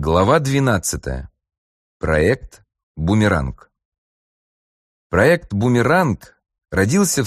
Глава 12. Проект «Бумеранг». Проект «Бумеранг» родился в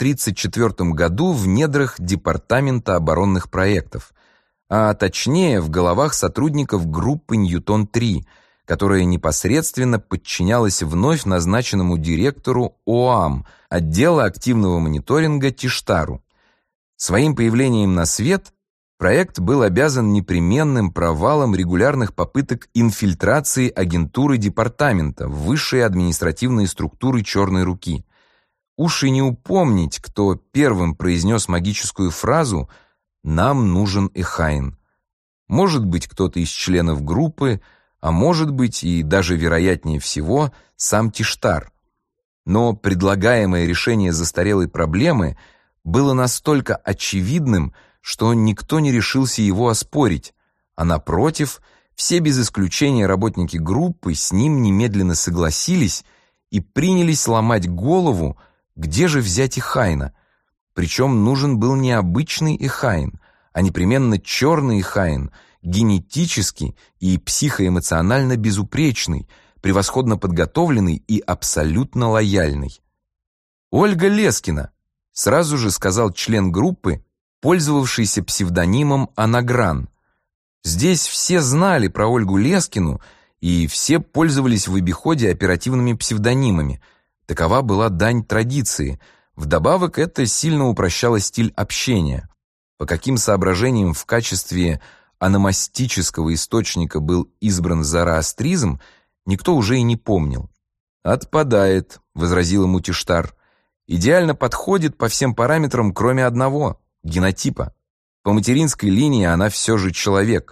134 году в недрах Департамента оборонных проектов, а точнее в головах сотрудников группы «Ньютон-3», которая непосредственно подчинялась вновь назначенному директору ОАМ, отдела активного мониторинга Тиштару. Своим появлением на свет проект был обязан непременным провалом регулярных попыток инфильтрации агентуры департамента в высшие административные структуры «Черной руки». Уж и не упомнить, кто первым произнес магическую фразу «Нам нужен Эхайн». Может быть, кто-то из членов группы, а может быть, и даже вероятнее всего, сам Тиштар. Но предлагаемое решение застарелой проблемы было настолько очевидным, что никто не решился его оспорить, а напротив, все без исключения работники группы с ним немедленно согласились и принялись ломать голову, где же взять Эхайна. Причем нужен был не обычный Эхайн, а непременно черный Эхайн, генетически и психоэмоционально безупречный, превосходно подготовленный и абсолютно лояльный. «Ольга Лескина», — сразу же сказал член группы, пользовавшийся псевдонимом Анагран. Здесь все знали про Ольгу Лескину, и все пользовались в обиходе оперативными псевдонимами. Такова была дань традиции. Вдобавок это сильно упрощало стиль общения. По каким соображениям в качестве ономастического источника был избран зороастризм, никто уже и не помнил. «Отпадает», — возразил ему Тиштар. «Идеально подходит по всем параметрам, кроме одного — генотипа. По материнской линии она все же человек».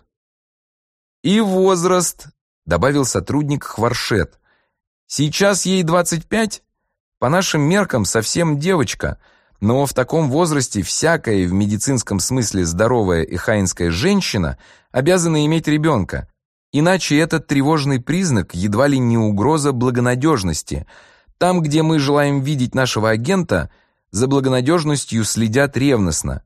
«И возраст», — добавил сотрудник Хваршет. «Сейчас ей 25? По нашим меркам совсем девочка, но в таком возрасте всякая в медицинском смысле здоровая эхайнская женщина обязана иметь ребенка, иначе этот тревожный признак едва ли не угроза благонадежности. Там, где мы желаем видеть нашего агента, за благонадежностью следят ревностно».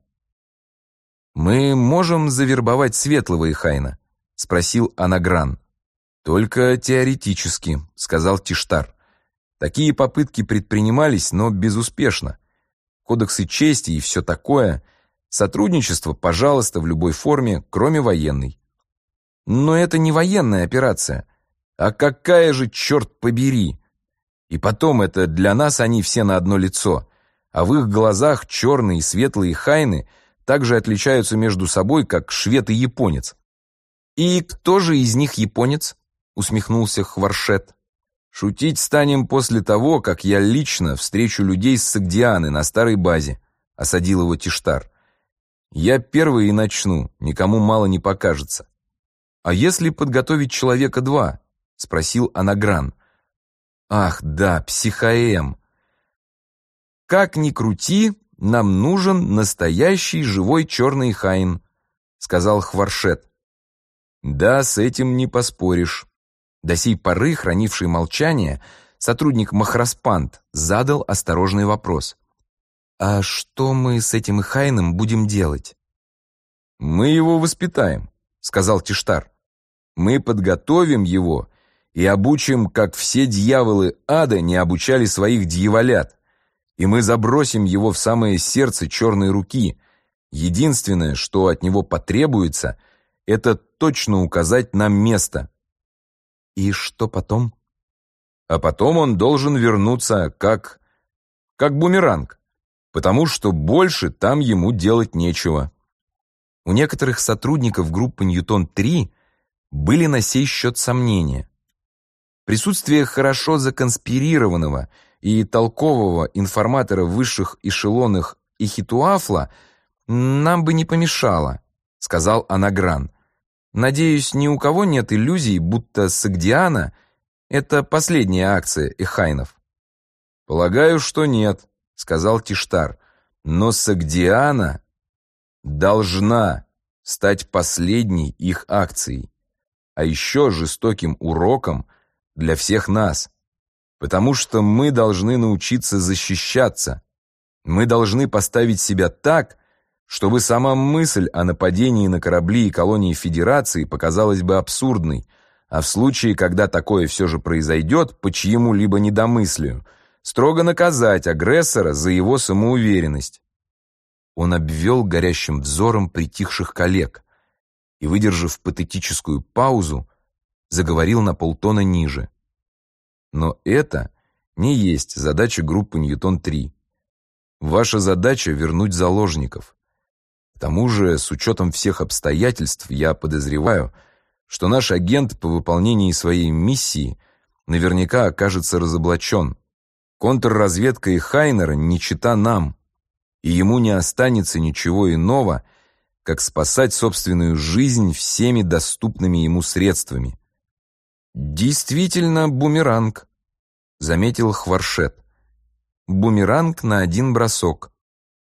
«Мы можем завербовать светлого Эхайна?» — спросил Анагран. «Только теоретически», — сказал Тиштар. «Такие попытки предпринимались, но безуспешно. Кодексы чести и все такое. Сотрудничество, пожалуйста, в любой форме, кроме военной». «Но это не военная операция». «А какая же, черт побери! И потом, это для нас они все на одно лицо, а в их глазах черные и светлые Эхайны также отличаются между собой, как швед и японец». «И кто же из них японец?» — усмехнулся Хваршет. «Шутить станем после того, как я лично встречу людей с Согдианы на старой базе», — осадил его Тиштар. «Я первый и начну, никому мало не покажется». «А если подготовить человека два?» — спросил Анагран. «Ах, да, психоэм. Как ни крути, нам нужен настоящий живой черный Эхайн», — сказал Хваршет. «Да, с этим не поспоришь». До сей поры, хранивший молчание, сотрудник Махраспанд задал осторожный вопрос. «А что мы с этим Эхайном будем делать?» «Мы его воспитаем», — сказал Тиштар. «Мы подготовим его и обучим, как все дьяволы ада не обучали своих дьяволят. И мы забросим его в самое сердце черной руки. Единственное, что от него потребуется, это точно указать нам место». «И что потом?» «А потом он должен вернуться как бумеранг, потому что больше там ему делать нечего». У некоторых сотрудников группы «Ньютон-3» были на сей счет сомнения. Присутствие хорошо законспирированного и толкового информатора в высших эшелонах Ихитуафла нам бы не помешало, сказал Анагран. «Надеюсь, ни у кого нет иллюзий, будто Согдиана — это последняя акция Эхайнов». «Полагаю, что нет», — сказал Тиштар. «Но Согдиана должна стать последней их акцией, а еще жестоким уроком для всех нас, потому что мы должны научиться защищаться. Мы должны поставить себя так, чтобы сама мысль о нападении на корабли и колонии Федерации показалась бы абсурдной, а в случае, когда такое все же произойдет по чьему-либо недомыслию, строго наказать агрессора за его самоуверенность. Он обвел горящим взором притихших коллег и, выдержав патетическую паузу, заговорил на полтона ниже. Но это не есть задача группы Ньютон-3. Ваша задача — вернуть заложников. К тому же, с учетом всех обстоятельств, я подозреваю, что наш агент по выполнении своей миссии наверняка окажется разоблачен. Контрразведка и Хайнера не чета нам, и ему не останется ничего иного, как спасать собственную жизнь всеми доступными ему средствами. «Действительно бумеранг», — заметил Хваршет. «Бумеранг на один бросок».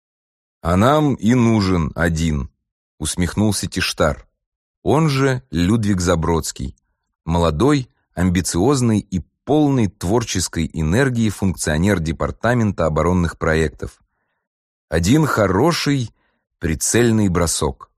«А нам и нужен один», — усмехнулся Тиштар. Он же Людвиг Забродский, молодой, амбициозный и полный творческой энергии функционер Департамента оборонных проектов. Один хороший, прицельный бросок.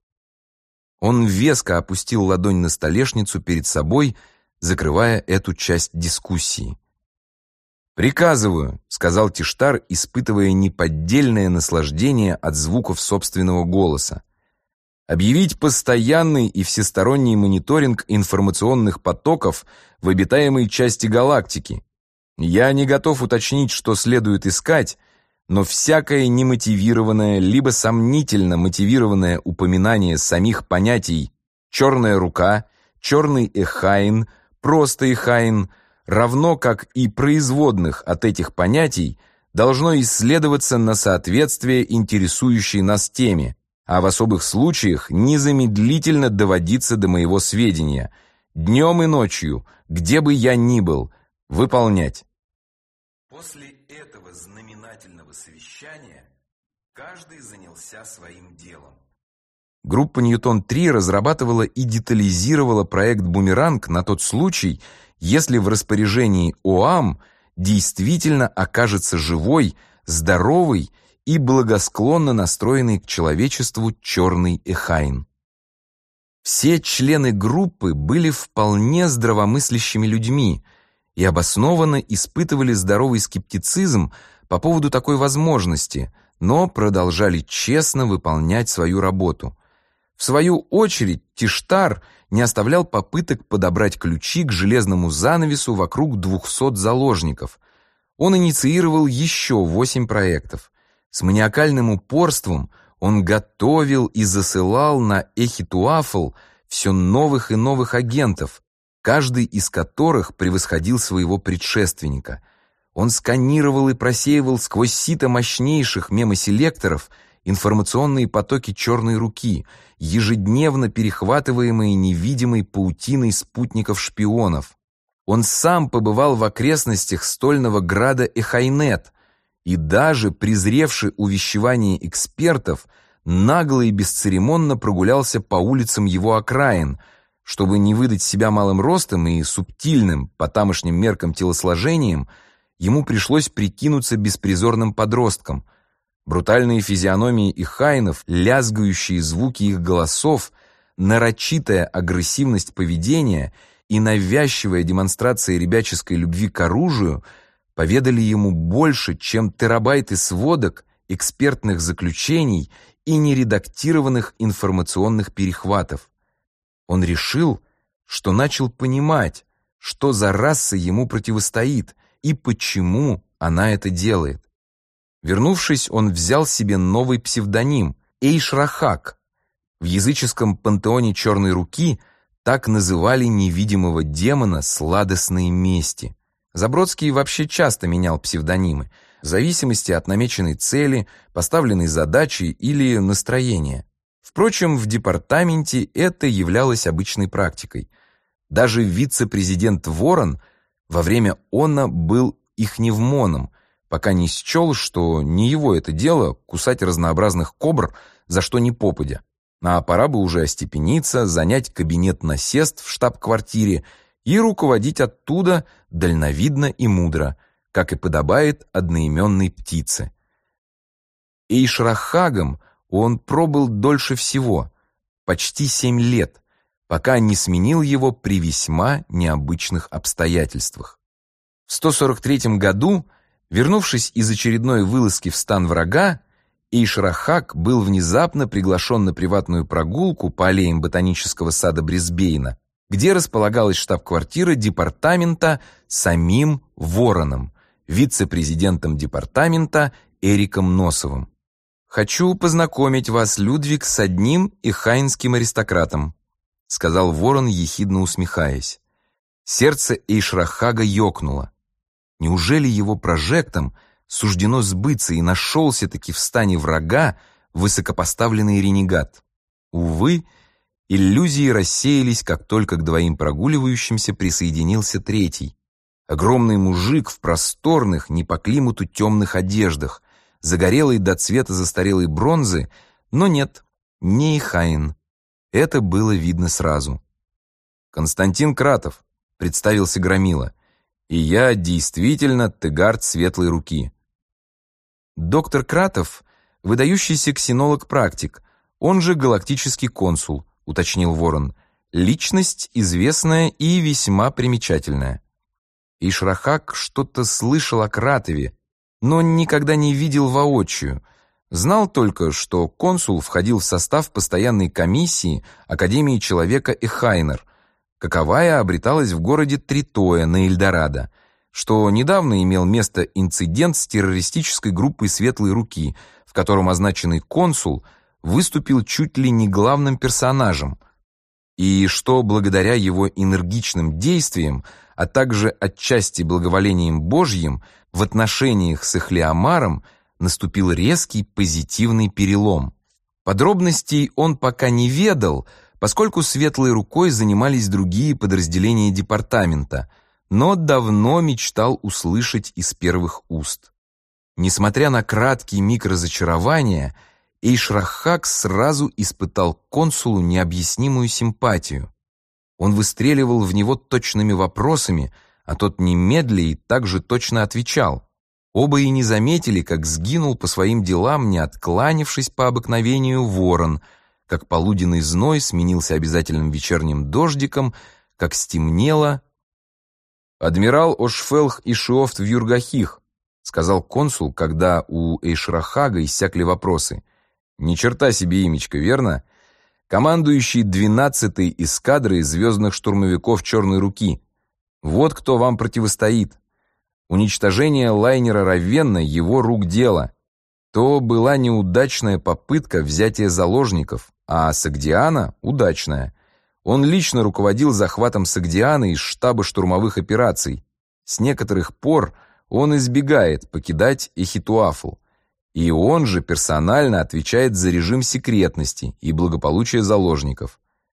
Он веско опустил ладонь на столешницу перед собой, закрывая эту часть дискуссии. «Приказываю», — сказал Тиштар, испытывая неподдельное наслаждение от звуков собственного голоса, объявить постоянный и всесторонний мониторинг информационных потоков в обитаемой части галактики. Я не готов уточнить, что следует искать, но всякое немотивированное либо сомнительно мотивированное упоминание самих понятий «черная рука», «черный эхайн», «просто эхайн», равно как и производных от этих понятий, должно исследоваться на соответствие интересующей нас теме, а в особых случаях незамедлительно доводиться до моего сведения, днем и ночью, где бы я ни был, выполнять. После этого знаменательного совещания каждый занялся своим делом. Группа Ньютон-3 разрабатывала и детализировала проект «Бумеранг» на тот случай, если в распоряжении ОАМ действительно окажется живой, здоровый и благосклонно настроенный к человечеству черный эхайн. Все члены группы были вполне здравомыслящими людьми и обоснованно испытывали здоровый скептицизм по поводу такой возможности, но продолжали честно выполнять свою работу. В свою очередь, Тиштар не оставлял попыток подобрать ключи к железному занавесу вокруг 200 заложников. Он инициировал еще 8 проектов. С маниакальным упорством он готовил и засылал на Эхитуафл все новых и новых агентов, каждый из которых превосходил своего предшественника. Он сканировал и просеивал сквозь сито мощнейших мемоселекторов информационные потоки черной руки, ежедневно перехватываемые невидимой паутиной спутников-шпионов. Он сам побывал в окрестностях стольного града Эхайнет, и даже, презревший увещевание экспертов, нагло и бесцеремонно прогулялся по улицам его окраин, чтобы не выдать себя малым ростом и субтильным, по тамошним меркам телосложением, ему пришлось прикинуться беспризорным подростком. Брутальные физиономии эхайнов, лязгающие звуки их голосов, нарочитая агрессивность поведения и навязчивая демонстрация ребяческой любви к оружию поведали ему больше, чем терабайты сводок, экспертных заключений и нередактированных информационных перехватов. Он решил, что начал понимать, что за раса ему противостоит и почему она это делает. Вернувшись, он взял себе новый псевдоним — Эйш-Рахак. В языческом пантеоне черной руки так называли невидимого демона сладостной мести. Забродский вообще часто менял псевдонимы, в зависимости от намеченной цели, поставленной задачи или настроения. Впрочем, в департаменте это являлось обычной практикой. Даже вице-президент Ворон во время оно был ихневмоном, пока не счел, что не его это дело кусать разнообразных кобр за что ни попадя. А пора бы уже остепениться, занять кабинет-насест в штаб-квартире и руководить оттуда дальновидно и мудро, как и подобает одноименной птице. Эйш-Рахагом Он пробыл дольше всего, почти 7 лет, пока не сменил его при весьма необычных обстоятельствах. В 143 году, вернувшись из очередной вылазки в стан врага, Эйш-Рахак был внезапно приглашен на приватную прогулку по аллеям ботанического сада Брисбейна, где располагалась штаб-квартира департамента самим Вороном, вице-президентом департамента Эриком Носовым. «Хочу познакомить вас, Людвиг, с одним ихайнским аристократом», сказал Ворон, ехидно усмехаясь. Сердце Эйш-Рахага ёкнуло. Неужели его прожектам суждено сбыться, и нашелся-таки в стане врага высокопоставленный ренегат? Увы, иллюзии рассеялись, как только к двоим прогуливающимся присоединился третий. Огромный мужик в просторных, не по климату темных одеждах, загорелый до цвета застарелой бронзы, но нет, не ихаин. Это было видно сразу. «Константин Кратов», — представился Громила, — «и я действительно тегард светлой руки». Доктор Кратов — выдающийся ксенолог-практик, он же галактический консул, уточнил Ворон, личность известная и весьма примечательная. Эйш-Рахак что-то слышал о Кратове, но никогда не видел воочию. Знал только, что консул входил в состав постоянной комиссии Академии Человека Эхайнер, каковая обреталась в городе Тритоя на Эльдорадо, что недавно имел место инцидент с террористической группой «Светлой руки», в котором означенный консул выступил чуть ли не главным персонажем, и что благодаря его энергичным действиям, а также отчасти благоволением Божьим, в отношениях с Эхлеомаром наступил резкий позитивный перелом. Подробностей он пока не ведал, поскольку светлой рукой занимались другие подразделения департамента, но давно мечтал услышать из первых уст. Несмотря на краткий миг разочарования, Эйш-Рахак сразу испытал к консулу необъяснимую симпатию. Он выстреливал в него точными вопросами, а тот немедля и также точно отвечал. Оба и не заметили, как сгинул по своим делам, не откланившись по обыкновению, Ворон, как полуденный зной сменился обязательным вечерним дождиком, как стемнело. «Адмирал Ошфелх и Шиофт в Юргахих», сказал консул, когда у Эйш-Рахага иссякли вопросы. «Ни черта себе имечко, верно? Командующий 12-й эскадрой звездных штурмовиков Черной руки. Вот кто вам противостоит. Уничтожение лайнера Равенна — его рук дело. То была неудачная попытка взятия заложников, а Согдиана — удачная. Он лично руководил захватом Согдиана из штаба штурмовых операций. С некоторых пор он избегает покидать Эхитуафл. И он же персонально отвечает за режим секретности и благополучия заложников.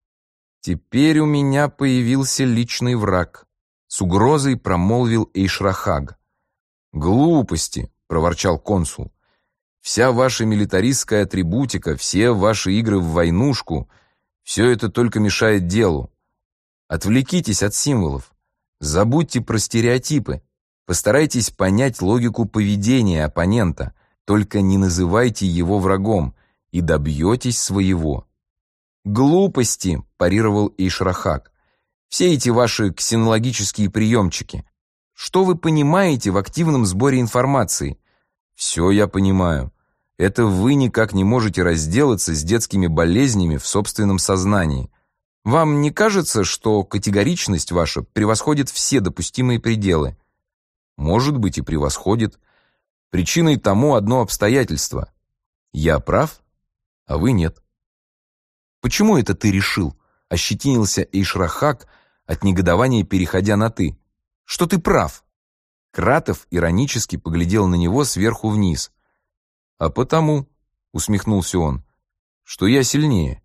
Теперь у меня появился личный враг. С угрозой промолвил Эйш-Рахаг. «Глупости», — проворчал консул. «Вся ваша милитаристская атрибутика, все ваши игры в войнушку — все это только мешает делу. Отвлекитесь от символов, забудьте про стереотипы, постарайтесь понять логику поведения оппонента, только не называйте его врагом, и добьетесь своего». «Глупости», — парировал Эйш-Рахак. «Все эти ваши ксенологические приемчики. Что вы понимаете в активном сборе информации?» «Все я понимаю. Это вы никак не можете разделаться с детскими болезнями в собственном сознании. Вам не кажется, что категоричность ваша превосходит все допустимые пределы?» «Может быть, и превосходит. Причиной тому одно обстоятельство. Я прав, а вы нет». «Почему это ты решил?» — ощетинился Эйш-Рахак, от негодования переходя на «ты». «Что ты прав?» Кратов иронически поглядел на него сверху вниз. «А потому», — усмехнулся он, — «что я сильнее».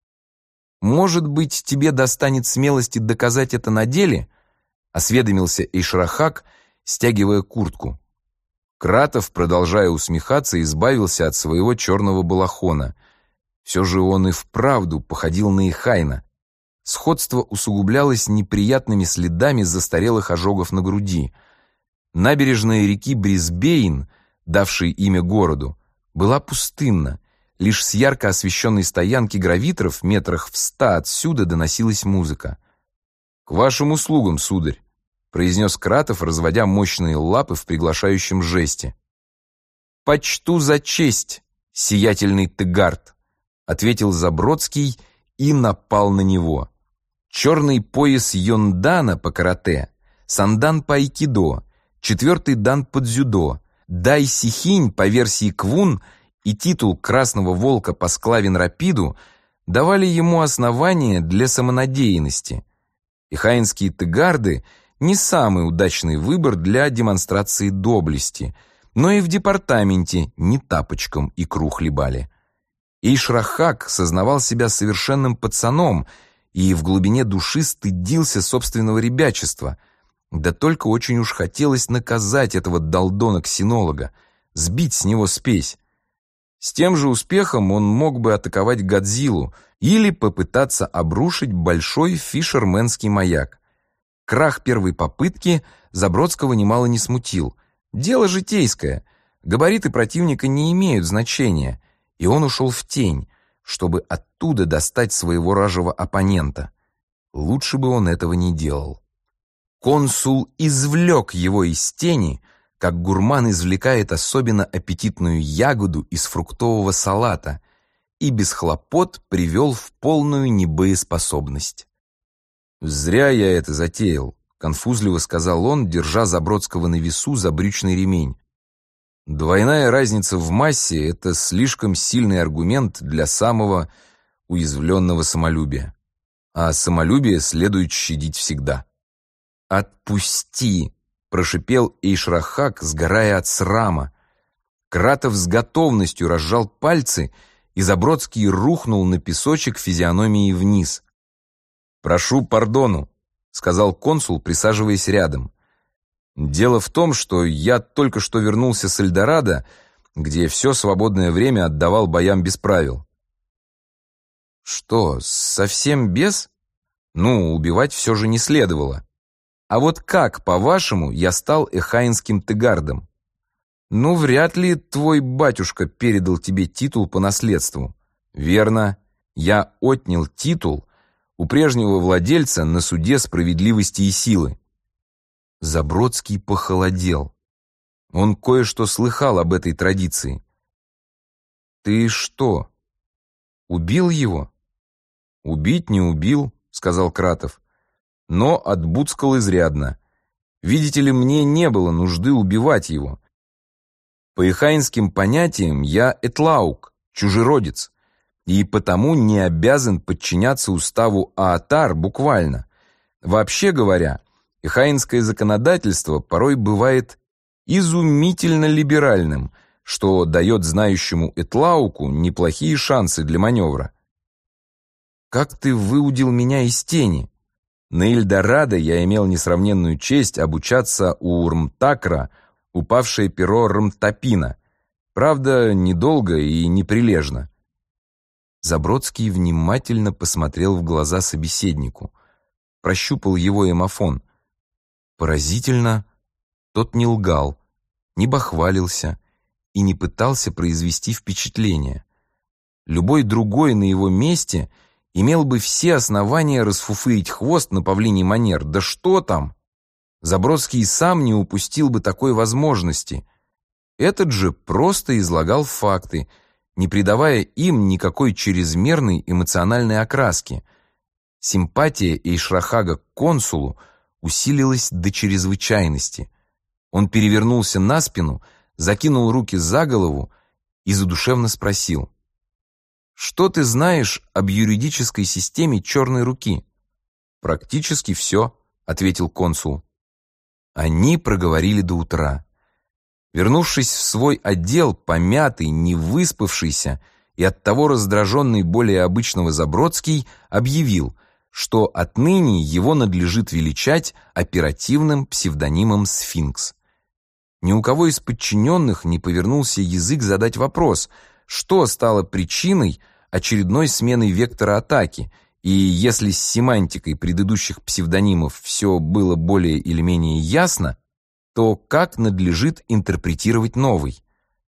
«Может быть, тебе достанет смелости доказать это на деле?» — осведомился Эйш-Рахак, стягивая куртку. Кратов, продолжая усмехаться, избавился от своего черного балахона. Все же он и вправду походил на Эхайна. Сходство усугублялось неприятными следами застарелых ожогов на груди. Набережная реки Брисбейн, давшей имя городу, была пустынна. Лишь с ярко освещенной стоянки гравиторов метрах в 100 отсюда доносилась музыка. «К вашим услугам, сударь», — произнес Кратов, разводя мощные лапы в приглашающем жесте. «Почту за честь, сиятельный Тегард», — ответил Забродский и напал на него. Черный пояс Йондана по карате, сандан по айкидо, 4-й дан по дзюдо, дай сихинь по версии Квун и титул Красного Волка по склавин-рапиду давали ему основания для самонадеянности. И хаинские тегарды — не самый удачный выбор для демонстрации доблести, но и в департаменте не тапочком икру хлебали. Эйшрахак сознавал себя совершенным пацаном и в глубине души стыдился собственного ребячества, да только очень уж хотелось наказать этого долдона-ксенолога, сбить с него спесь. С тем же успехом он мог бы атаковать Годзиллу или попытаться обрушить большой фишерменский маяк. Крах первой попытки Забродского немало не смутил. Дело житейское, габариты противника не имеют значения, и он ушел в тень, чтобы оттуда достать своего ражего оппонента. Лучше бы он этого не делал. Консул извлек его из тени, как гурман извлекает особенно аппетитную ягоду из фруктового салата, и без хлопот привел в полную небоеспособность. «Зря я это затеял», — конфузливо сказал он, держа Забродского на весу за брючный ремень. «Двойная разница в массе — это слишком сильный аргумент для самого уязвленного самолюбия. А самолюбие следует щадить всегда». «Отпусти!» — прошипел Эйшрахак, сгорая от срама. Кратов с готовностью разжал пальцы, и Забродский рухнул на песочек физиономией вниз. «Прошу пардону», — сказал консул, присаживаясь рядом. «Дело в том, что я только что вернулся с Эльдорадо, где все свободное время отдавал боям без правил». «Что, совсем без? Ну, убивать все же не следовало. А вот как, по-вашему, я стал эхаинским тегардом? Ну, вряд ли твой батюшка передал тебе титул по наследству. Верно, я отнял титул у прежнего владельца на суде справедливости и силы». Забродский похолодел. Он кое-что слыхал об этой традиции. «Ты что, убил его?» «Убить не убил», — сказал Кратов, «но отбуцкал изрядно. Видите ли, мне не было нужды убивать его. По эхаинским понятиям я этлаук, чужеродец, и потому не обязан подчиняться уставу Аатар буквально. Вообще говоря, эхаинское законодательство порой бывает изумительно либеральным, что дает знающему этлауку неплохие шансы для маневра. «Как ты выудил меня из тени?» На Эльдорадо я имел несравненную честь обучаться у Рмтакра, упавшее перо Рмтапина. Правда, недолго и неприлежно. Забродский внимательно посмотрел в глаза собеседнику, прощупал его эмофон. Поразительно, тот не лгал, не бахвалился и не пытался произвести впечатление. Любой другой на его месте имел бы все основания расфуфырить хвост на павлиний манер. Да что там! Забродский сам не упустил бы такой возможности. Этот же просто излагал факты, не придавая им никакой чрезмерной эмоциональной окраски. Симпатия Эйшрахага к консулу усилилась до чрезвычайности. Он перевернулся на спину, закинул руки за голову и задушевно спросил: «Что ты знаешь об юридической системе черной руки?» «Практически все», — ответил консул. Они проговорили до утра. Вернувшись в свой отдел, помятый, невыспавшийся и оттого раздраженный более обычного Забродский объявил, что отныне его надлежит величать оперативным псевдонимом «Сфинкс». Ни у кого из подчиненных не повернулся язык задать вопрос, что стало причиной очередной смены вектора атаки, и если с семантикой предыдущих псевдонимов все было более или менее ясно, то как надлежит интерпретировать новый?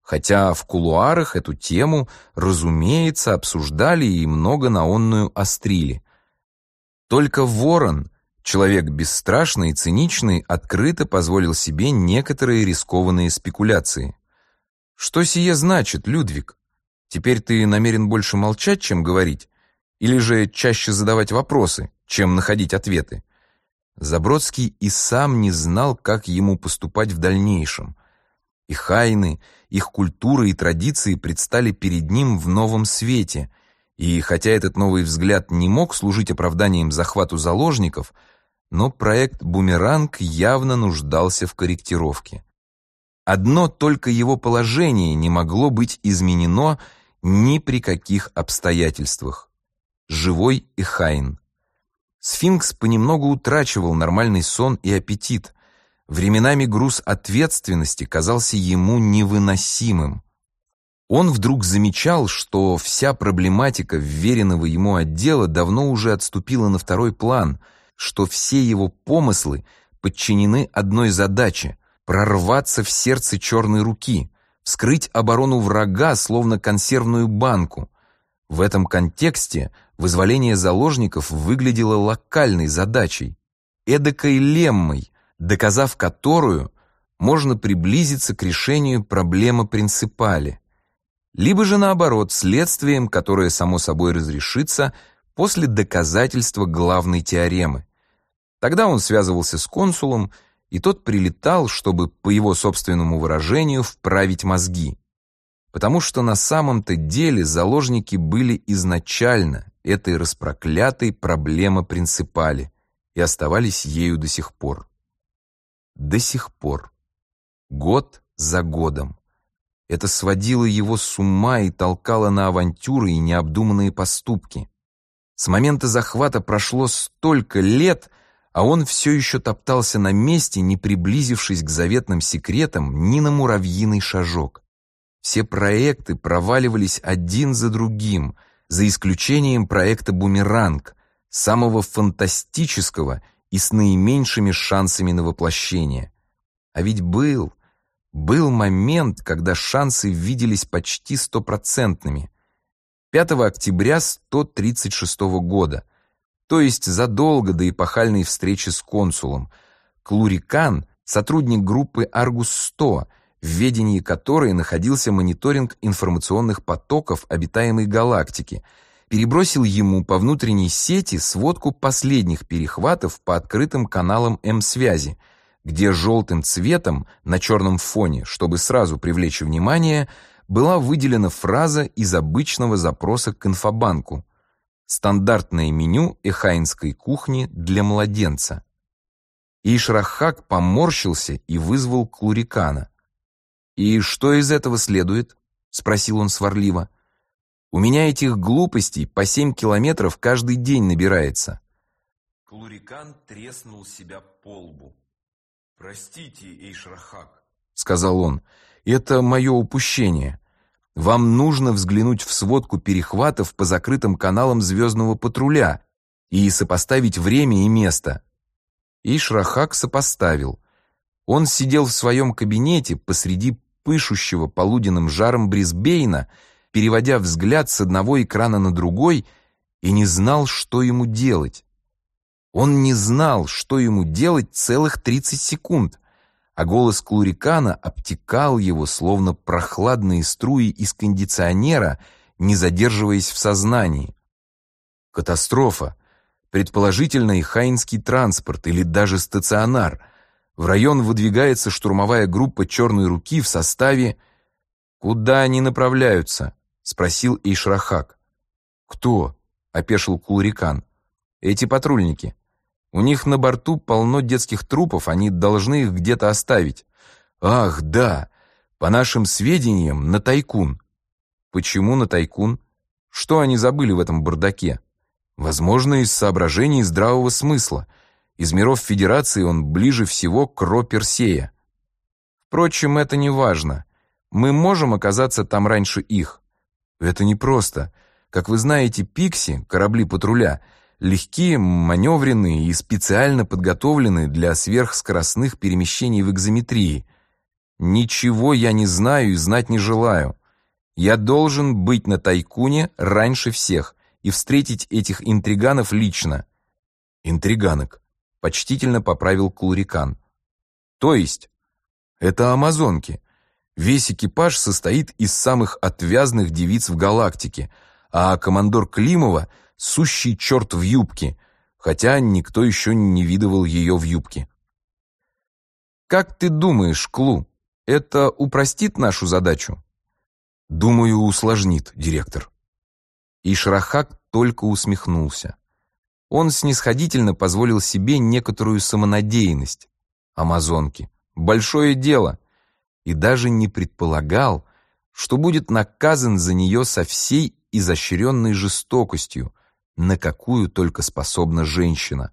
хотя в кулуарах эту тему, разумеется, обсуждали и многонаонную острили. Только Ворон, человек бесстрашный и циничный, открыто позволил себе некоторые рискованные спекуляции. «Что сие значит, Людвиг? Теперь ты намерен больше молчать, чем говорить? Или же чаще задавать вопросы, чем находить ответы?» Забродский и сам не знал, как ему поступать в дальнейшем. И хайны, их культура и традиции предстали перед ним в новом свете, и хотя этот новый взгляд не мог служить оправданием захвату заложников, но проект «Бумеранг» явно нуждался в корректировке. Одно только его положение не могло быть изменено ни при каких обстоятельствах. Живой Эхайн. Сфинкс понемногу утрачивал нормальный сон и аппетит. Временами груз ответственности казался ему невыносимым. Он вдруг замечал, что вся проблематика вверенного ему отдела давно уже отступила на второй план, что все его помыслы подчинены одной задаче — прорваться в сердце черной руки, вскрыть оборону врага, словно консервную банку. В этом контексте вызволение заложников выглядело локальной задачей, эдакой леммой, доказав которую можно приблизиться к решению проблемы принципали. Либо же наоборот, следствием, которое само собой разрешится после доказательства главной теоремы. Тогда он связывался с консулом, и тот прилетал, чтобы, по его собственному выражению, вправить мозги. Потому что на самом-то деле заложники были изначально этой распроклятой проблемой принципали и оставались ею до сих пор. До сих пор. Год за годом. Это сводило его с ума и толкало на авантюры и необдуманные поступки. С момента захвата прошло столько лет, а он все еще топтался на месте, не приблизившись к заветным секретам ни на муравьиный шажок. Все проекты проваливались один за другим, за исключением проекта «Бумеранг», самого фантастического и с наименьшими шансами на воплощение. А ведь был момент, когда шансы виделись почти стопроцентными. 5 октября 136 года, то есть задолго до эпохальной встречи с консулом, Клурикан, сотрудник группы «Аргус-100», в ведении которой находился мониторинг информационных потоков обитаемой галактики, перебросил ему по внутренней сети сводку последних перехватов по открытым каналам М-связи, где желтым цветом на черном фоне, чтобы сразу привлечь внимание, была выделена фраза из обычного запроса к инфобанку: «Стандартное меню эхайнской кухни для младенца». Ишрахак поморщился и вызвал Клурикана. «И что из этого следует?» — спросил он сварливо. «У меня этих глупостей по 7 километров каждый день набирается». Клурикан треснул себя по лбу. «Простите, Эйшрахак», — сказал он, — «это мое упущение. Вам нужно взглянуть в сводку перехватов по закрытым каналам звездного патруля и сопоставить время и место». Эйшрахак сопоставил. Он сидел в своем кабинете посреди пышущего полуденным жаром Брисбейна, переводя взгляд с одного экрана на другой, и не знал, что ему делать. Он не знал, что ему делать целых 30 секунд, а голос Клурикана обтекал его, словно прохладные струи из кондиционера, не задерживаясь в сознании. Катастрофа. Предположительно, эхайнский транспорт или даже стационар. В район выдвигается штурмовая группа «Черной руки» в составе... «Куда они направляются?» — спросил Эйшрахак. «Кто?» — опешил Клурикан. «Эти патрульники. У них на борту полно детских трупов, они должны их где-то оставить». «Ах, да! По нашим сведениям, на Тайкун». «Почему на Тайкун? Что они забыли в этом бардаке?» «Возможно, из соображений здравого смысла. Из миров Федерации он ближе всего к Ро-Персея. Впрочем, это не важно. Мы можем оказаться там раньше их». «Это непросто. Как вы знаете, «Пикси», корабли патруля, легкие, маневренные и специально подготовлены для сверхскоростных перемещений в экзометрии. Ничего я не знаю и знать не желаю. Я должен быть на Тайкуне раньше всех и встретить этих интриганов лично». «Интриганок», — почтительно поправил Кулрикан. «То есть? Это амазонки. Весь экипаж состоит из самых отвязных девиц в галактике, а командор Климова — сущий черт в юбке, хотя никто еще не видывал ее в юбке». «Как ты думаешь, Клу, это упростит нашу задачу?» «Думаю, усложнит, директор». И Шрахак только усмехнулся. Он снисходительно позволил себе некоторую самонадеянность. Амазонки — большое дело. И даже не предполагал, что будет наказан за нее со всей изощренной жестокостью, на какую только способна женщина.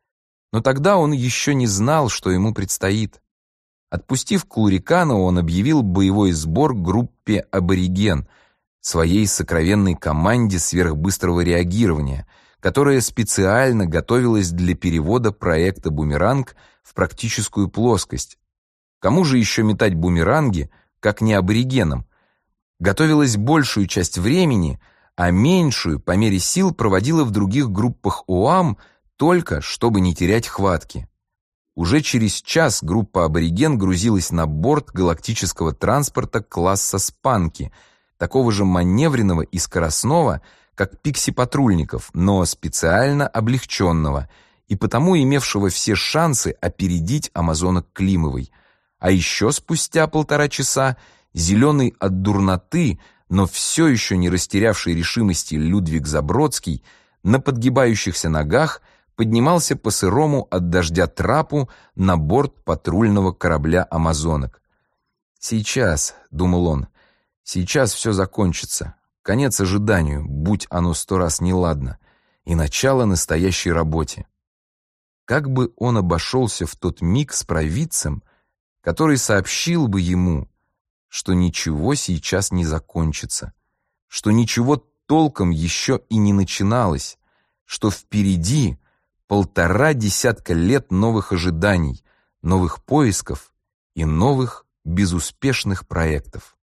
Но тогда он еще не знал, что ему предстоит. Отпустив Кулрикана, он объявил боевой сбор группе «Абориген», своей сокровенной команде сверхбыстрого реагирования, которая специально готовилась для перевода проекта «Бумеранг» в практическую плоскость. Кому же еще метать бумеранги, как не аборигенам? Готовилась большую часть времени, а меньшую, по мере сил, проводила в других группах ОАМ, только чтобы не терять хватки. Уже через час группа абориген грузилась на борт галактического транспорта класса «Спанки», такого же маневренного и скоростного, как пикси-патрульников, но специально облегченного и потому имевшего все шансы опередить амазонок Климовой. А еще спустя 1,5 часа зеленый от дурноты, но все еще не растерявший решимости Людвиг Забродский на подгибающихся ногах поднимался по сырому от дождя трапу на борт патрульного корабля «Амазонок». «Сейчас», — думал он, — «сейчас все закончится. Конец ожиданию, будь оно 100 раз неладно, и начало настоящей работе». Как бы он обошелся в тот миг с провидцем, который сообщил бы ему, что ничего сейчас не закончится, что ничего толком еще и не начиналось, что впереди 1,5 десятка лет новых ожиданий, новых поисков и новых безуспешных проектов.